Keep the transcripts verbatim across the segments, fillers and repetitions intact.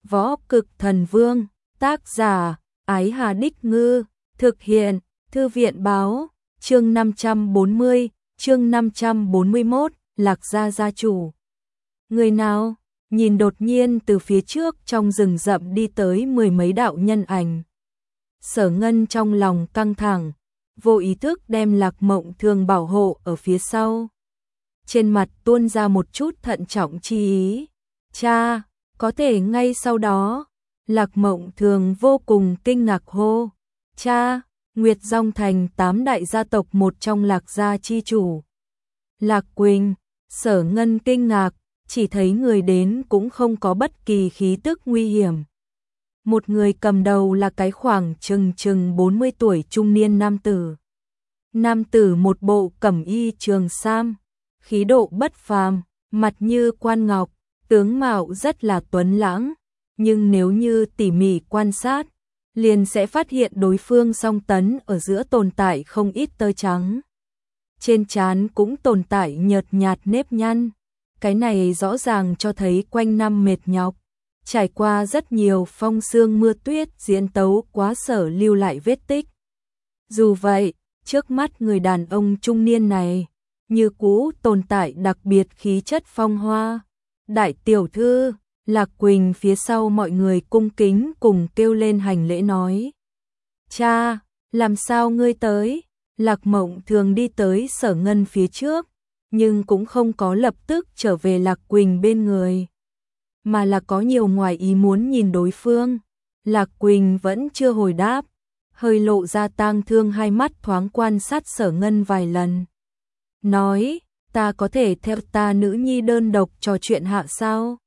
Võ Cực Thần Vương, tác giả, Ái Hà Đích Ngư, thực hiện, Thư viện Báo, chương năm trăm bốn mươi, chương năm trăm bốn mươi mốt, Lạc Gia gia chủ. Người nào? Nhìn đột nhiên từ phía trước trong rừng rậm đi tới mười mấy đạo nhân ảnh. Sở Ngân trong lòng căng thẳng, vô ý thức đem Lạc Mộng Thường bảo hộ ở phía sau. Trên mặt tuôn ra một chút thận trọng chi ý. Cha, có thể ngay sau đó, Lạc Mộng Thường vô cùng kinh ngạc hô. Cha, Nguyệt Dòng Thành tám đại gia tộc một trong Lạc Gia chi chủ. Lạc Quỳnh, Sở Ngân kinh ngạc, chỉ thấy người đến cũng không có bất kỳ khí tức nguy hiểm. Một người cầm đầu là cái khoảng chừng chừng bốn mươi tuổi trung niên nam tử. Nam tử một bộ cẩm y trường sam, khí độ bất phàm, mặt như quan ngọc, tướng mạo rất là tuấn lãng, nhưng nếu như tỉ mỉ quan sát, liền sẽ phát hiện đối phương song tấn ở giữa tồn tại không ít tơ trắng. Trên trán cũng tồn tại nhợt nhạt nếp nhăn, cái này rõ ràng cho thấy quanh năm mệt nhọc, trải qua rất nhiều phong sương mưa tuyết diễn tấu quá sở lưu lại vết tích. Dù vậy, trước mắt người đàn ông trung niên này, như cũ tồn tại đặc biệt khí chất phong hoa. Đại tiểu thư, Lạc Quỳnh phía sau mọi người cung kính cùng kêu lên hành lễ nói. Cha, làm sao ngươi tới? Lạc Mộng Thường đi tới Sở Ngân phía trước, nhưng cũng không có lập tức trở về Lạc Quỳnh bên người, mà là có nhiều ngoài ý muốn nhìn đối phương. Lạc Quỳnh vẫn chưa hồi đáp, hơi lộ ra tang thương hai mắt thoáng quan sát Sở Ngân vài lần. Nói, ta có thể theo ta nữ nhi đơn độc trò chuyện hạ sao?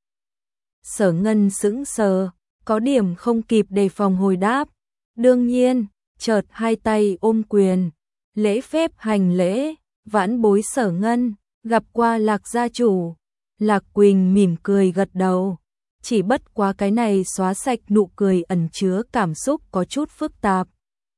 Sở Ngân sững sờ, có điểm không kịp đề phòng hồi đáp. Đương nhiên, chợt hai tay ôm quyền, lễ phép hành lễ, vãn bối Sở Ngân, gặp qua Lạc gia chủ. Lạc Quỳnh mỉm cười gật đầu, chỉ bất quá cái này xóa sạch nụ cười ẩn chứa cảm xúc có chút phức tạp.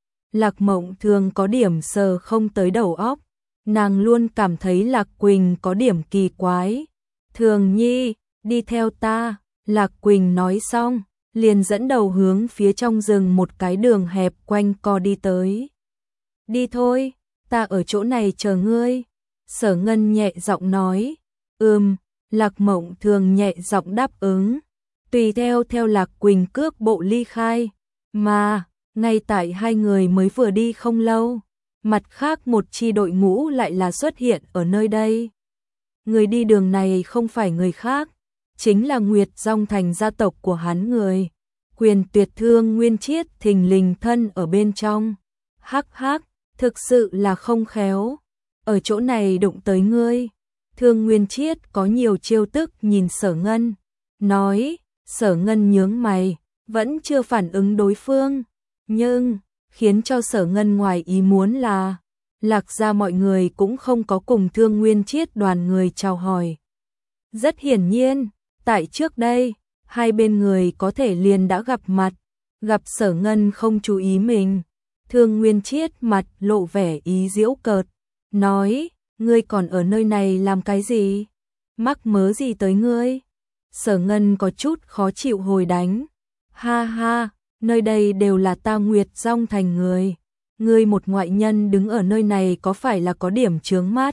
Lạc Mộng Thường có điểm sờ không tới đầu óc, nàng luôn cảm thấy Lạc Quỳnh có điểm kỳ quái. Thường nhi, đi theo ta, Lạc Quỳnh nói xong, liền dẫn đầu hướng phía trong rừng một cái đường hẹp quanh co đi tới. Đi thôi, ta ở chỗ này chờ ngươi. Sở Ngân nhẹ giọng nói. Ừm, Lạc Mộng Thường nhẹ giọng đáp ứng, tùy theo theo Lạc Quỳnh cước bộ ly khai. Mà, ngay tại hai người mới vừa đi không lâu, mặt khác một chi đội ngũ lại là xuất hiện ở nơi đây. Người đi đường này không phải người khác, chính là Nguyệt Dòng Thành gia tộc của hắn người. Quyền Tuyệt Thương Nguyên Chiết thình lình thân ở bên trong. Hắc hắc, thực sự là không khéo, ở chỗ này đụng tới ngươi. Thương Nguyên Chiết có nhiều chiêu tức nhìn Sở Ngân, nói. Sở Ngân nhướng mày, vẫn chưa phản ứng đối phương, nhưng khiến cho Sở Ngân ngoài ý muốn là Lạc gia mọi người cũng không có cùng Thương Nguyên Chiết đoàn người chào hỏi. Rất hiển nhiên, tại trước đây, hai bên người có thể liền đã gặp mặt, gặp Sở Ngân không chú ý mình. Thương Nguyên Chiết mặt lộ vẻ ý giễu cợt, nói, ngươi còn ở nơi này làm cái gì? Mắc mớ gì tới ngươi? Sở Ngân có chút khó chịu hồi đánh. Ha ha, nơi đây đều là ta Nguyệt Dòng Thành người. Ngươi một ngoại nhân đứng ở nơi này có phải là có điểm chướng mắt?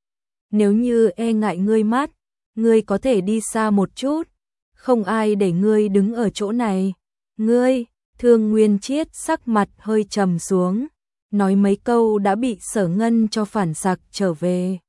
Nếu như e ngại ngươi mắt, ngươi có thể đi xa một chút. Không ai để ngươi đứng ở chỗ này. Ngươi, Thương Nguyên Chiết sắc mặt hơi trầm xuống, nói mấy câu đã bị Sở Ngân cho phản sặc trở về.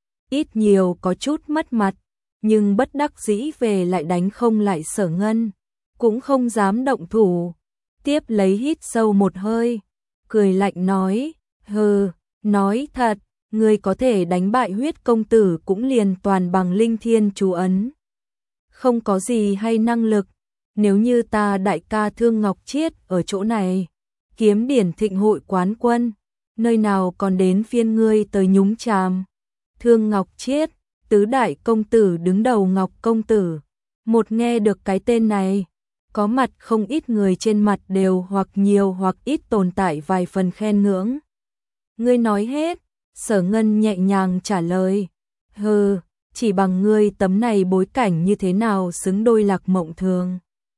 Ít nhiều có chút mất mặt, nhưng bất đắc dĩ về lại đánh không lại Sở Ngân, cũng không dám động thủ. Tiếp lấy hít sâu một hơi, cười lạnh nói, hừ, nói thật, ngươi có thể đánh bại Huyết công tử cũng liền toàn bằng linh thiên chú ấn. Không có gì hay năng lực, nếu như ta đại ca Thương Ngọc Chiết ở chỗ này, kiếm điển thịnh hội quán quân, nơi nào còn đến phiên ngươi tới nhúng chàm. Thương Ngọc Chiết, tứ đại công tử đứng đầu Ngọc công tử, một nghe được cái tên này, có mặt không ít người trên mặt đều hoặc nhiều hoặc ít tồn tại vài phần khen ngưỡng. Ngươi nói hết, Sở Ngân nhẹ nhàng trả lời, hừ, chỉ bằng ngươi tấm này bối cảnh như thế nào xứng đôi Lạc Mộng Thường.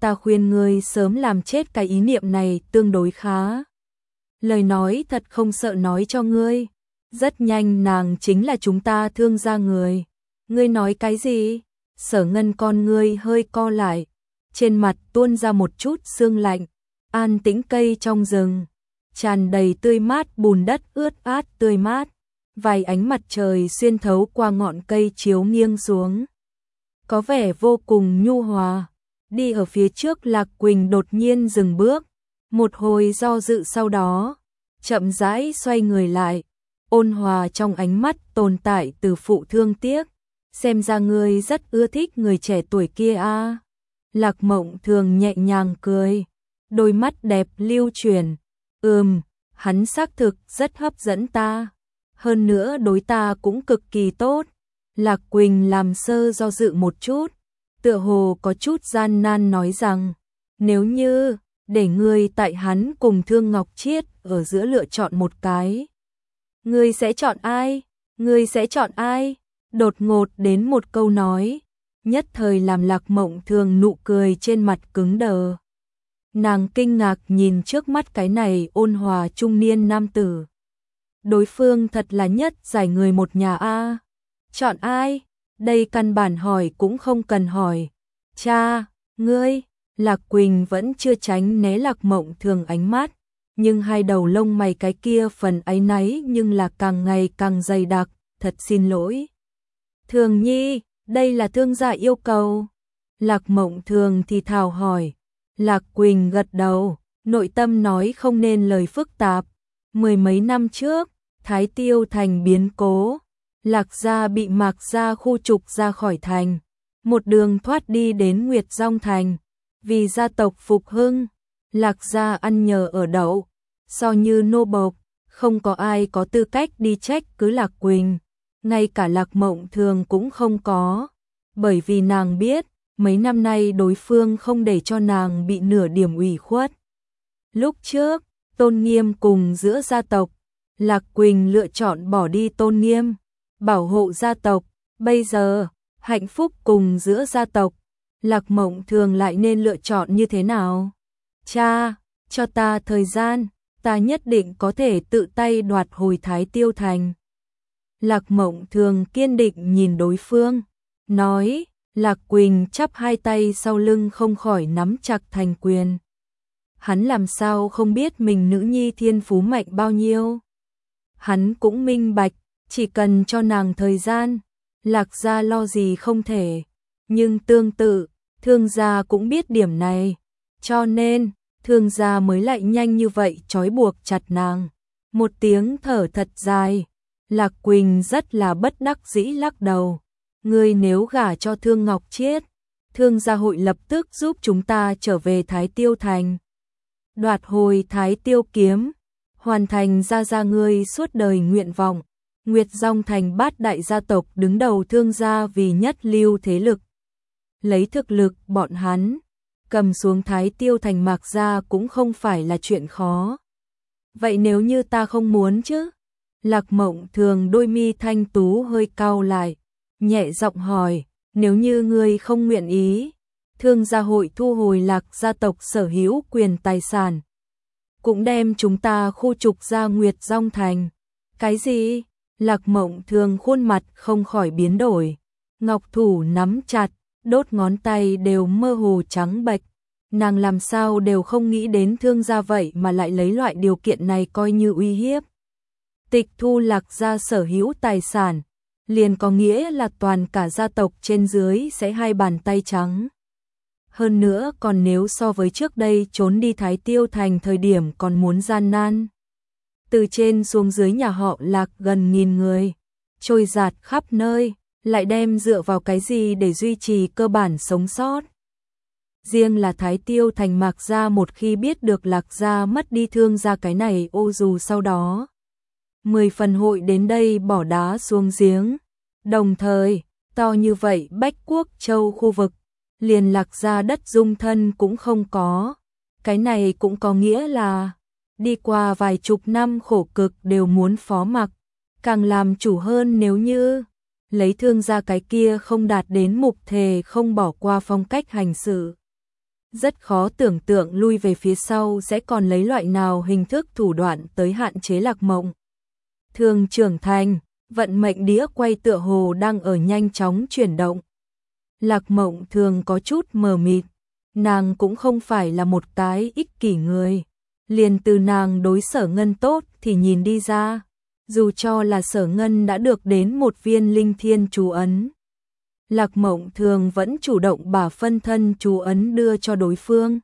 ta khuyên ngươi sớm làm chết cái ý niệm này tương đối khá. Lời nói thật không sợ nói cho ngươi, rất nhanh nàng chính là chúng ta Thương gia người. Ngươi nói cái gì? Sở Ngân con ngươi hơi co lại, trên mặt tuôn ra một chút sương lạnh, an tĩnh cây trong rừng, tràn đầy tươi mát bùn đất ướt át tươi mát, vài ánh mặt trời xuyên thấu qua ngọn cây chiếu nghiêng xuống, có vẻ vô cùng nhu hòa. Đi ở phía trước Lạc Quỳnh đột nhiên dừng bước, một hồi do dự sau đó, chậm rãi xoay người lại, ôn hòa trong ánh mắt tồn tại từ phụ thương tiếc, xem ra ngươi rất ưa thích người trẻ tuổi kia a. À. Lạc Mộng Thường nhẹ nhàng cười, đôi mắt đẹp lưu chuyển, ừm, hắn xác thực rất hấp dẫn ta, hơn nữa đối ta cũng cực kỳ tốt. Lạc Quỳnh làm sơ do dự một chút, tựa hồ có chút gian nan nói rằng, nếu như để ngươi tại hắn cùng Thương Ngọc Chiết ở giữa lựa chọn một cái, ngươi sẽ chọn ai? Ngươi sẽ chọn ai? Đột ngột đến một câu nói, nhất thời làm Lạc Mộng Thường nụ cười trên mặt cứng đờ. Nàng kinh ngạc nhìn trước mắt cái này ôn hòa trung niên nam tử. Đối phương thật là nhất giải người một nhà a. Chọn ai? Đây căn bản hỏi cũng không cần hỏi. Cha, ngươi, Lạc Quỳnh vẫn chưa tránh né Lạc Mộng Thường ánh mắt, nhưng hai đầu lông mày cái kia phần áy náy nhưng là càng ngày càng dày đặc, thật xin lỗi. Thường Nhi, đây là Thương gia yêu cầu. Lạc Mộng Thường thì thào hỏi. Lạc Quỳnh gật đầu, nội tâm nói không nên lời phức tạp. Mười mấy năm trước, Thái Tiêu thành biến cố, Lạc gia bị Mạc gia khu trục ra khỏi thành, một đường thoát đi đến Nguyệt Dong thành, vì gia tộc phục hưng, Lạc gia ăn nhờ ở đậu, so như nô bộc, không có ai có tư cách đi trách cứ Lạc Quỳnh, ngay cả Lạc Mộng Thường cũng không có, bởi vì nàng biết, mấy năm nay đối phương không để cho nàng bị nửa điểm ủy khuất. Lúc trước, tôn nghiêm cùng giữa gia tộc, Lạc Quỳnh lựa chọn bỏ đi tôn nghiêm, bảo hộ gia tộc, bây giờ, hạnh phúc cùng giữa gia tộc, Lạc Mộng Thường lại nên lựa chọn như thế nào? Cha, cho ta thời gian, ta nhất định có thể tự tay đoạt hồi Thái Tiêu thành. Lạc Mộng Thường kiên định nhìn đối phương, nói. Lạc Quỳnh chắp hai tay sau lưng không khỏi nắm chặt thành quyền. Hắn làm sao không biết mình nữ nhi thiên phú mạnh bao nhiêu. Hắn cũng minh bạch, chỉ cần cho nàng thời gian, Lạc gia lo gì không thể. Nhưng tương tự, Thương gia cũng biết điểm này. Cho nên, Thương gia mới lại nhanh như vậy trói buộc chặt nàng. Một tiếng thở thật dài, Lạc Quỳnh rất là bất đắc dĩ lắc đầu. Ngươi nếu gả cho Thương Ngọc Chiết, Thương gia hội lập tức giúp chúng ta trở về Thái Tiêu thành. Đoạt hồi Thái Tiêu kiếm, hoàn thành gia gia ngươi suốt đời nguyện vọng. Nguyệt Dong thành bát đại gia tộc đứng đầu Thương gia vì nhất lưu thế lực. Lấy thực lực bọn hắn, cầm xuống Thái Tiêu thành Mạc gia cũng không phải là chuyện khó. Vậy nếu như ta không muốn chứ? Lạc Mộng Thường đôi mi thanh tú hơi cau lại, nhẹ giọng hỏi, nếu như ngươi không nguyện ý, Thương gia hội thu hồi Lạc gia tộc sở hữu quyền tài sản, cũng đem chúng ta khu trục ra Nguyệt Dong thành. Cái gì? Lạc Mộng Thường khuôn mặt không khỏi biến đổi, ngọc thủ nắm chặt, đốt ngón tay đều mơ hồ trắng bệch. Nàng làm sao đều không nghĩ đến Thương gia vậy mà lại lấy loại điều kiện này coi như uy hiếp. Tịch thu Lạc gia sở hữu tài sản, liền có nghĩa là toàn cả gia tộc trên dưới sẽ hai bàn tay trắng. Hơn nữa còn nếu so với trước đây trốn đi Thái Tiêu thành thời điểm còn muốn gian nan. Từ trên xuống dưới nhà họ Lạc gần nghìn người, trôi dạt khắp nơi, lại đem dựa vào cái gì để duy trì cơ bản sống sót. Riêng là Thái Tiêu thành Mạc gia một khi biết được Lạc gia mất đi Thương gia cái này ô dù sau đó. Mười phần hội đến đây bỏ đá xuống giếng. Đồng thời, to như vậy Bách Quốc Châu khu vực, liền Lạc gia đất dung thân cũng không có. Cái này cũng có nghĩa là, đi qua vài chục năm khổ cực đều muốn phó mặc, càng làm chủ hơn nếu như, lấy Thương gia cái kia không đạt đến mục thề không bỏ qua phong cách hành xử. rất khó tưởng tượng lui về phía sau sẽ còn lấy loại nào hình thức thủ đoạn tới hạn chế Lạc Mộng Thường trưởng thành, vận mệnh đĩa quay tựa hồ đang ở nhanh chóng chuyển động. Lạc Mộng Thường có chút mờ mịt, nàng cũng không phải là một cái ích kỷ người, liền từ nàng đối Sở Ngân tốt thì nhìn đi ra, dù cho là Sở Ngân đã được đến một viên linh thiên chú ấn. Lạc Mộng Thường vẫn chủ động bà phân thân chú ấn đưa cho đối phương.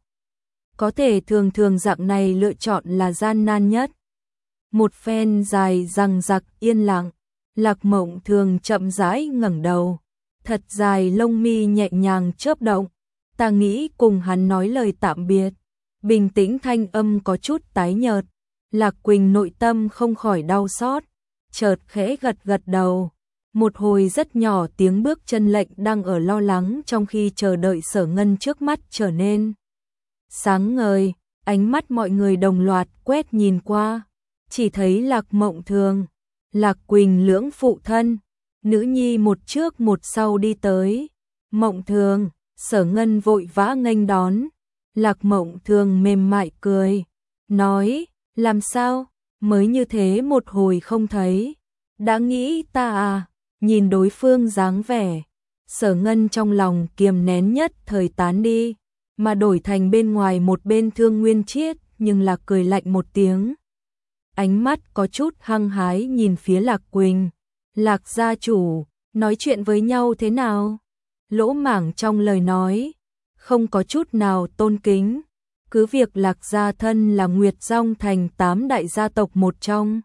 Có thể thường thường dạng này lựa chọn là gian nan nhất. Một phen dài dằng dặc yên lặng, Lạc Mộng Thường chậm rãi ngẩng đầu, thật dài lông mi nhẹ nhàng chớp động, ta nghĩ cùng hắn nói lời tạm biệt. Bình tĩnh thanh âm có chút tái nhợt, Lạc Quỳnh nội tâm không khỏi đau xót, chợt khẽ gật gật đầu. Một hồi rất nhỏ tiếng bước chân lệnh đang ở lo lắng trong khi chờ đợi Sở Ngân trước mắt trở nên sáng ngời, ánh mắt mọi người đồng loạt quét nhìn qua, chỉ thấy Lạc Mộng Thường, Lạc Quỳnh lưỡng phụ thân, nữ nhi một trước một sau đi tới. Mộng Thường, Sở Ngân vội vã nghênh đón, Lạc Mộng Thường mềm mại cười, nói, làm sao, mới như thế một hồi không thấy, đã nghĩ ta à, nhìn đối phương dáng vẻ, Sở Ngân trong lòng kiềm nén nhất thời tán đi, mà đổi thành bên ngoài một bên Thương Nguyên Chiết, nhưng là cười lạnh một tiếng. Ánh mắt có chút hăng hái nhìn phía Lạc Quỳnh, Lạc gia chủ, nói chuyện với nhau thế nào? Lỗ mảng trong lời nói, không có chút nào tôn kính, cứ việc Lạc gia thân là Nguyệt Dòng thành tám đại gia tộc một trong.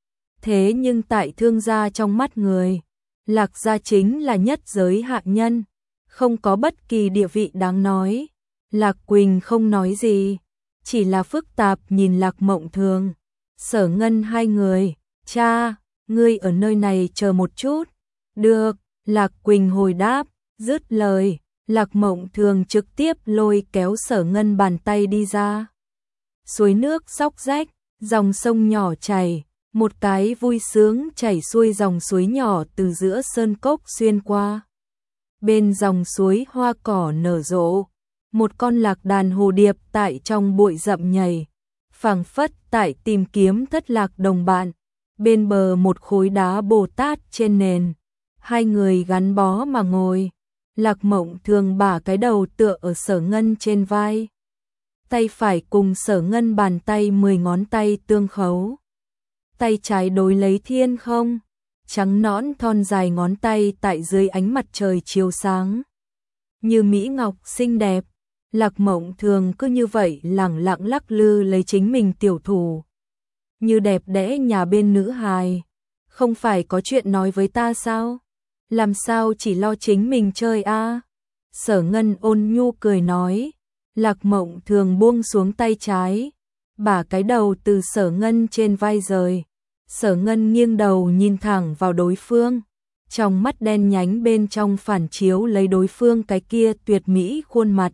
Thế nhưng tại Thương gia trong mắt người, Lạc gia chính là nhất giới hạ nhân, không có bất kỳ địa vị đáng nói. Lạc Quỳnh không nói gì, chỉ là phức tạp nhìn Lạc Mộng Thường. Sở Ngân hai người, cha, ngươi ở nơi này chờ một chút. Được, Lạc Quỳnh hồi đáp, dứt lời, Lạc Mộng Thường trực tiếp lôi kéo Sở Ngân bàn tay đi ra. Suối nước xóc rách, dòng sông nhỏ chảy, một cái vui sướng chảy xuôi dòng suối nhỏ từ giữa sơn cốc xuyên qua. Bên dòng suối hoa cỏ nở rộ, một con lạc đàn hồ điệp tại trong bụi rậm nhảy, phảng phất tại tìm kiếm thất lạc đồng bạn. Bên bờ một khối đá Bồ Tát trên nền, hai người gắn bó mà ngồi. Lạc Mộng Thường bả cái đầu tựa ở Sở Ngân trên vai, tay phải cùng Sở Ngân bàn tay mười ngón tay tương khấu, tay trái đối lấy thiên không, trắng nõn thon dài ngón tay tại dưới ánh mặt trời chiếu sáng, như mỹ ngọc xinh đẹp. Lạc Mộng Thường cứ như vậy lẳng lặng lắc lư lấy chính mình tiểu thủ, như đẹp đẽ nhà bên nữ hài. Không phải có chuyện nói với ta sao? Làm sao chỉ lo chính mình chơi a? À? Sở Ngân ôn nhu cười nói. Lạc Mộng Thường buông xuống tay trái, bả cái đầu từ Sở Ngân trên vai rời. Sở Ngân nghiêng đầu nhìn thẳng vào đối phương, trong mắt đen nhánh bên trong phản chiếu lấy đối phương cái kia tuyệt mỹ khuôn mặt.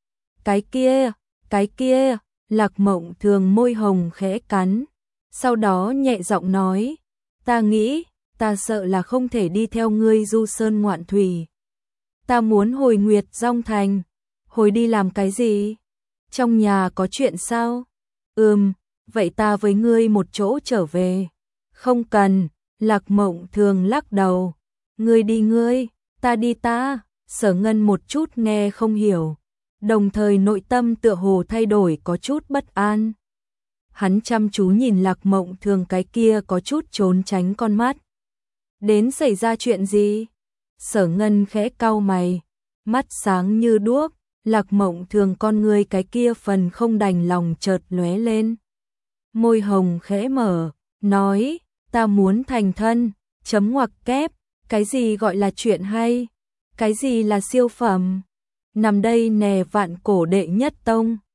Cái kia, cái kia, Lạc Mộng Thường môi hồng khẽ cắn, sau đó nhẹ giọng nói, ta nghĩ, ta sợ là không thể đi theo ngươi du sơn ngoạn thủy. Ta muốn hồi Nguyệt Dòng thành. Hồi đi làm cái gì? Trong nhà có chuyện sao? Ừm, vậy ta với ngươi một chỗ trở về. Không cần, Lạc Mộng Thường lắc đầu. Ngươi đi ngươi, ta đi ta. Sở Ngân một chút nghe không hiểu, đồng thời nội tâm tựa hồ thay đổi có chút bất an. Hắn chăm chú nhìn Lạc Mộng Thường cái kia có chút trốn tránh con mắt. Đến xảy ra chuyện gì? Sở Ngân khẽ cau mày, mắt sáng như đuốc. Lạc Mộng Thường con người cái kia phần không đành lòng chợt lóe lên. Môi hồng khẽ mở, nói, ta muốn thành thân, chấm ngoặc kép, cái gì gọi là chuyện hay? Cái gì là siêu phẩm? Nằm đây nè vạn cổ đệ nhất tông.